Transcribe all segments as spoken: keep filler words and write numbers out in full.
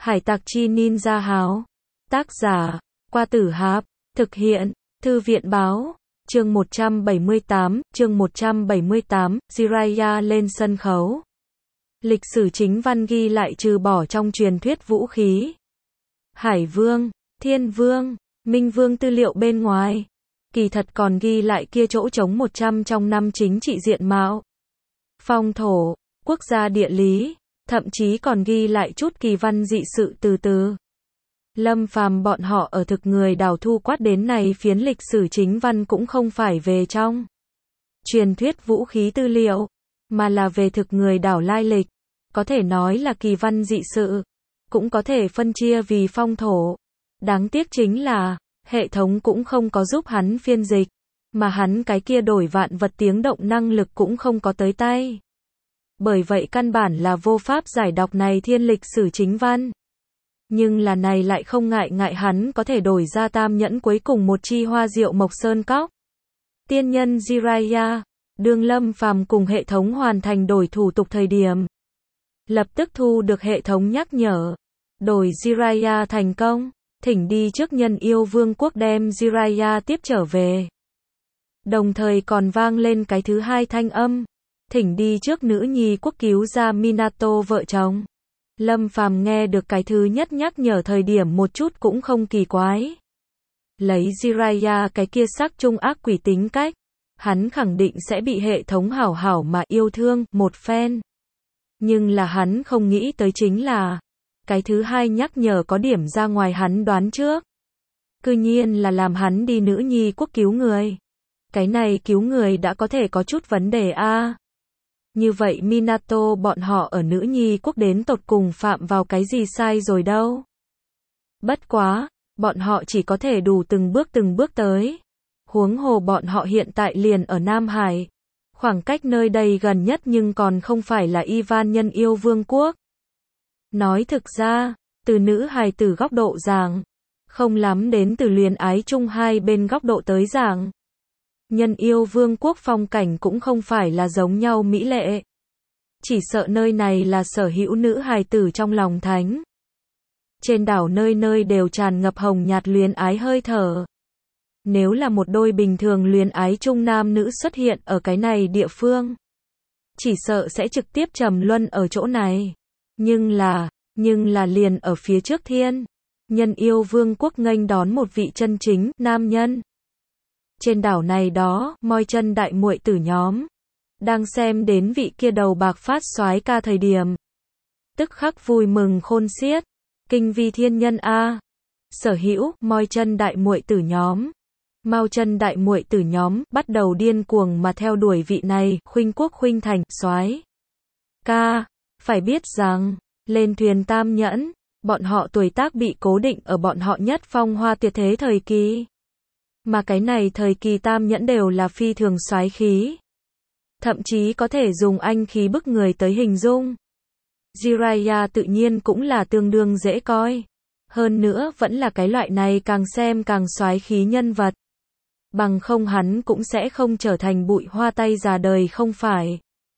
Hải tặc chi ninja háo. Tác giả, Qua Tử Háp. Thực hiện, Thư viện báo. Chương một trăm bảy mươi tám, chương một trăm bảy mươi tám, Jiraiya lên sân khấu. Lịch sử chính văn ghi lại trừ bỏ trong truyền thuyết vũ khí Hải Vương, Thiên Vương, Minh Vương tư liệu bên ngoài, kỳ thật còn ghi lại kia chỗ trống một trăm trong năm chính trị diện mạo, phong thổ, quốc gia địa lý, thậm chí còn ghi lại chút kỳ văn dị sự từ từ. Lâm Phàm bọn họ ở thực người đảo thu quát đến này phiến lịch sử chính văn cũng không phải về trong truyền thuyết vũ khí tư liệu, mà là về thực người đảo lai lịch, có thể nói là kỳ văn dị sự, cũng có thể phân chia vì phong thổ. Đáng tiếc chính là, hệ thống cũng không có giúp hắn phiên dịch, mà hắn cái kia đổi vạn vật tiếng động năng lực cũng không có tới tay. Bởi vậy căn bản là vô pháp giải đọc này thiên lịch sử chính văn. Nhưng là này lại không ngại ngại hắn có thể đổi ra tam nhẫn cuối cùng một chi hoa diệu mộc sơn cóc. Tiên nhân Jiraiya, đương Lâm Phàm cùng hệ thống hoàn thành đổi thủ tục thời điểm, lập tức thu được hệ thống nhắc nhở. Đổi Jiraiya thành công, thỉnh đi trước nhân yêu vương quốc đem Jiraiya tiếp trở về. Đồng thời còn vang lên cái thứ hai thanh âm, thỉnh đi trước nữ nhi quốc cứu ra Minato vợ chồng. Lâm Phàm nghe được cái thứ nhất nhắc nhở thời điểm một chút cũng không kỳ quái. Lấy Jiraiya cái kia sắc trung ác quỷ tính cách, hắn khẳng định sẽ bị hệ thống hảo hảo mà yêu thương một phen. Nhưng là hắn không nghĩ tới chính là, cái thứ hai nhắc nhở có điểm ra ngoài hắn đoán trước. Cư nhiên là làm hắn đi nữ nhi quốc cứu người. Cái này cứu người đã có thể có chút vấn đề a. À. Như vậy Minato bọn họ ở nữ nhi quốc đến tột cùng phạm vào cái gì sai rồi đâu. Bất quá, bọn họ chỉ có thể đủ từng bước từng bước tới. Huống hồ bọn họ hiện tại liền ở Nam Hải. Khoảng cách nơi đây gần nhất nhưng còn không phải là Ivan nhân yêu vương quốc. Nói thực ra, từ nữ hài tử góc độ giảng, không lắm đến từ luyến ái chung hai bên góc độ tới giảng. Nhân yêu vương quốc phong cảnh cũng không phải là giống nhau mỹ lệ. Chỉ sợ nơi này là sở hữu nữ hài tử trong lòng thánh. Trên đảo nơi nơi đều tràn ngập hồng nhạt luyến ái hơi thở. Nếu là một đôi bình thường luyến ái chung nam nữ xuất hiện ở cái này địa phương, chỉ sợ sẽ trực tiếp trầm luân ở chỗ này. Nhưng là, nhưng là liền ở phía trước thiên, nhân yêu vương quốc nghênh đón một vị chân chính nam nhân. Trên đảo này đó, moi chân đại muội tử nhóm, đang xem đến vị kia đầu bạc phát soái ca thời điểm, tức khắc vui mừng khôn xiết, kinh vi thiên nhân a. Sở hữu moi chân đại muội tử nhóm, mau chân đại muội tử nhóm bắt đầu điên cuồng mà theo đuổi vị này khuynh quốc khuynh thành soái ca. Phải biết rằng, lên thuyền tam nhẫn, bọn họ tuổi tác bị cố định ở bọn họ nhất phong hoa tuyệt thế thời kỳ. Mà cái này thời kỳ tam nhẫn đều là phi thường soái khí. Thậm chí có thể dùng anh khí bức người tới hình dung. Jiraiya tự nhiên cũng là tương đương dễ coi. Hơn nữa vẫn là cái loại này càng xem càng soái khí nhân vật. Bằng không hắn cũng sẽ không trở thành bụi hoa tay già đời không phải.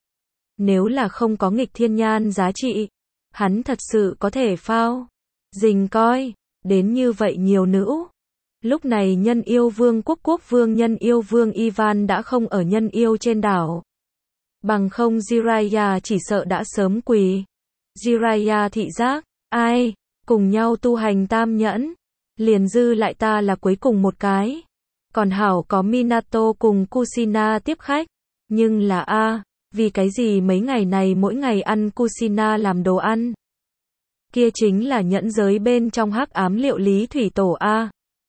Nếu là không có nghịch thiên nhan giá trị, hắn thật sự có thể phao, dình coi, đến như vậy nhiều nữ. Lúc này nhân yêu vương quốc quốc vương nhân yêu vương Ivan đã không ở nhân yêu trên đảo. Bằng không Jiraiya chỉ sợ đã sớm quỳ. Jiraiya thị giác, ai, cùng nhau tu hành tam nhẫn, liền dư lại ta là cuối cùng một cái. Còn hảo có Minato cùng Kushina tiếp khách, nhưng là a, vì cái gì mấy ngày này mỗi ngày ăn Kushina làm đồ ăn? Kia chính là nhẫn giới bên trong hắc ám liệu lý thủy tổ a.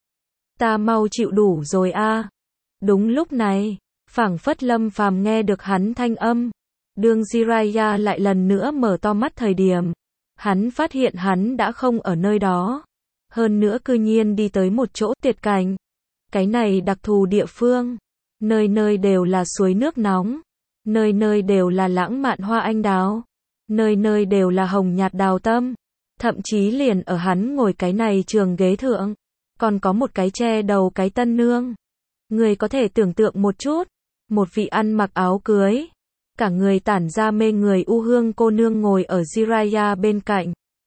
Ta mau chịu đủ rồi a. Đúng lúc này, phảng phất Lâm Phàm nghe được hắn thanh âm, đương Jiraiya lại lần nữa mở to mắt thời điểm, hắn phát hiện hắn đã không ở nơi đó, hơn nữa cư nhiên đi tới một chỗ tuyệt cảnh. Cái này đặc thù địa phương, nơi nơi đều là suối nước nóng, nơi nơi đều là lãng mạn hoa anh đào, nơi nơi đều là hồng nhạt đào tâm, thậm chí liền ở hắn ngồi cái này trường ghế thượng, còn có một cái che đầu cái tân nương. Người có thể tưởng tượng một chút, một vị ăn mặc áo cưới, cả người tản ra mê người u hương cô nương ngồi ở Jiraiya bên cạnh.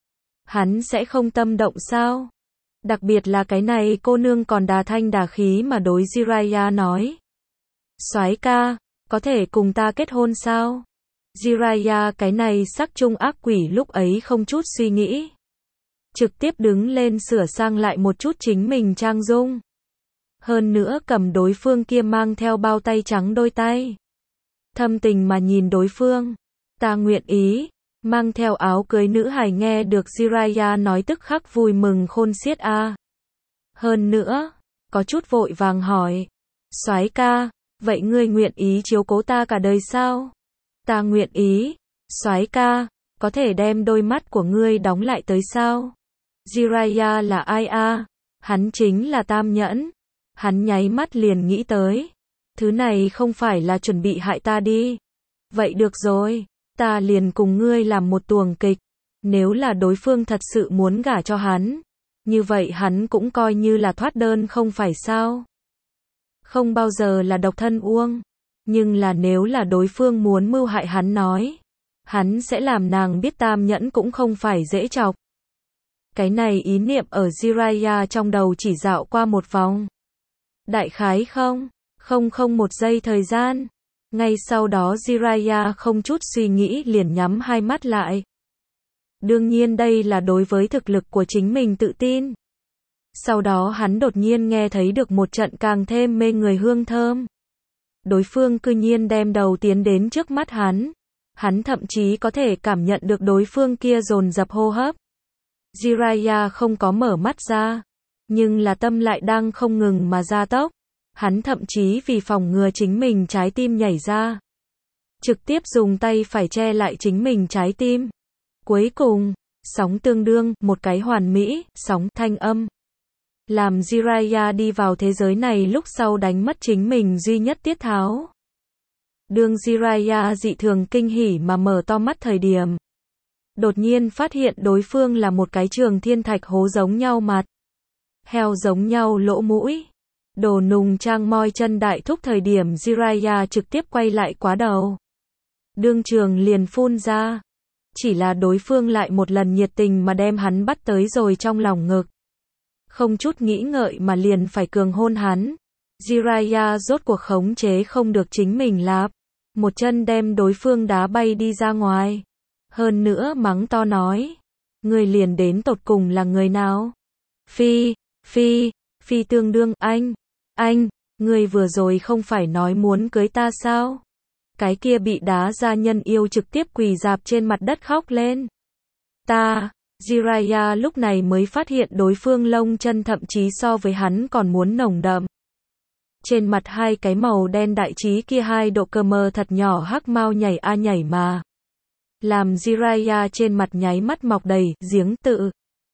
hắn sẽ không tâm động sao? Đặc biệt là cái này cô nương còn đà thanh đà khí mà đối Jiraiya nói. Soái ca, có thể cùng ta kết hôn sao? Jiraiya cái này sắc trung ác quỷ lúc ấy không chút suy nghĩ. Trực tiếp đứng lên sửa sang lại một chút chính mình trang dung. Hơn nữa cầm đối phương kia mang theo bao tay trắng đôi tay. Thâm tình mà nhìn đối phương. Ta nguyện ý. Mang theo áo cưới nữ hài nghe được Jiraiya nói tức khắc vui mừng khôn xiết a. Hơn nữa, có chút vội vàng hỏi. Soái ca, vậy ngươi nguyện ý chiếu cố ta cả đời sao? Ta nguyện ý. Soái ca, có thể đem đôi mắt của ngươi đóng lại tới sao? Jiraiya là ai a? Hắn chính là Tam Nhẫn. Hắn nháy mắt liền nghĩ tới. Thứ này không phải là chuẩn bị hại ta đi. Vậy được rồi, ta liền cùng ngươi làm một tuồng kịch. Nếu là đối phương thật sự muốn gả cho hắn, như vậy hắn cũng coi như là thoát đơn không phải sao? Không bao giờ là độc thân uông. Nhưng là nếu là đối phương muốn mưu hại hắn nói, hắn sẽ làm nàng biết Tam Nhẫn cũng không phải dễ chọc. Cái này ý niệm ở Jiraiya trong đầu chỉ dạo qua một vòng. Đại khái không, không không một giây thời gian. Ngay sau đó Jiraiya không chút suy nghĩ liền nhắm hai mắt lại. Đương nhiên đây là đối với thực lực của chính mình tự tin. Sau đó hắn đột nhiên nghe thấy được một trận càng thêm mê người hương thơm. Đối phương cư nhiên đem đầu tiến đến trước mắt hắn. Hắn thậm chí có thể cảm nhận được đối phương kia dồn dập hô hấp. Jiraiya không có mở mắt ra, nhưng là tâm lại đang không ngừng mà gia tốc. Hắn thậm chí vì phòng ngừa chính mình trái tim nhảy ra, trực tiếp dùng tay phải che lại chính mình trái tim. Cuối cùng, sóng tương đương, một cái hoàn mỹ, sóng thanh âm. Làm Jiraiya đi vào thế giới này lúc sau đánh mất chính mình duy nhất tiết tháo. Đương Jiraiya dị thường kinh hỉ mà mở to mắt thời điểm. Đột nhiên phát hiện đối phương là một cái trường thiên thạch hố giống nhau mặt. Heo giống nhau lỗ mũi. Đồ nùng trang moi chân đại thúc thời điểm Jiraiya trực tiếp quay lại quá đầu. Đương trường liền phun ra. Chỉ là đối phương lại một lần nhiệt tình mà đem hắn bắt tới rồi trong lòng ngực. Không chút nghĩ ngợi mà liền phải cường hôn hắn. Jiraiya rốt cuộc khống chế không được chính mình lạp. Một chân đem đối phương đá bay đi ra ngoài. Hơn nữa mắng to nói. Người liền đến tột cùng là người nào? Phi, Phi, Phi tương đương anh. Anh, người vừa rồi không phải nói muốn cưới ta sao? Cái kia bị đá ra nhân yêu trực tiếp quỳ dạp trên mặt đất khóc lên. Ta, Jiraiya lúc này mới phát hiện đối phương lông chân thậm chí so với hắn còn muốn nồng đậm. Trên mặt hai cái màu đen đại trí kia hai độ cơ mơ thật nhỏ hắc mau nhảy a nhảy mà. Làm Jiraiya trên mặt nháy mắt mọc đầy giếng tự.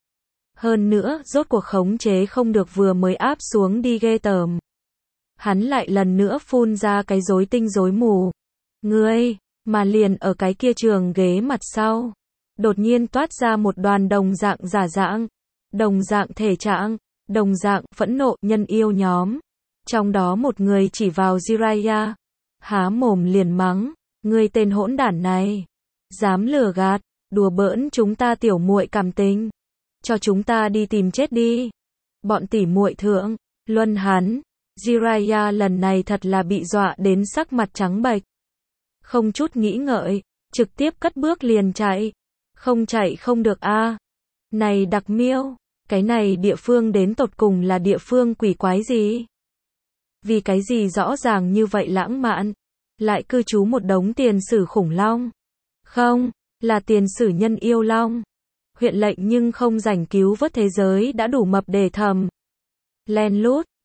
Hơn nữa, rốt cuộc khống chế không được vừa mới áp xuống đi ghê tởm. Hắn lại lần nữa phun ra cái rối tinh rối mù. Ngươi, mà liền ở cái kia trường ghế mặt sau. Đột nhiên toát ra một đoàn đồng dạng giả dạng, đồng dạng thể trạng, đồng dạng phẫn nộ nhân yêu nhóm. Trong đó một người chỉ vào Jiraiya, há mồm liền mắng, ngươi tên hỗn đản này, dám lừa gạt, đùa bỡn chúng ta tiểu muội cảm tình, cho chúng ta đi tìm chết đi. Bọn tỉ muội thượng, luân hắn, Jiraiya lần này thật là bị dọa đến sắc mặt trắng bệch. Không chút nghĩ ngợi, trực tiếp cất bước liền chạy. Không chạy không được a. Này đặc miêu, cái này địa phương đến tột cùng là địa phương quỷ quái gì? Vì cái gì rõ ràng như vậy lãng mạn, lại cư trú một đống tiền sử khủng long? Không, là tiền sử nhân yêu long. Huyện lệnh nhưng không rảnh cứu vớt thế giới đã đủ mập để thầm. Len lút,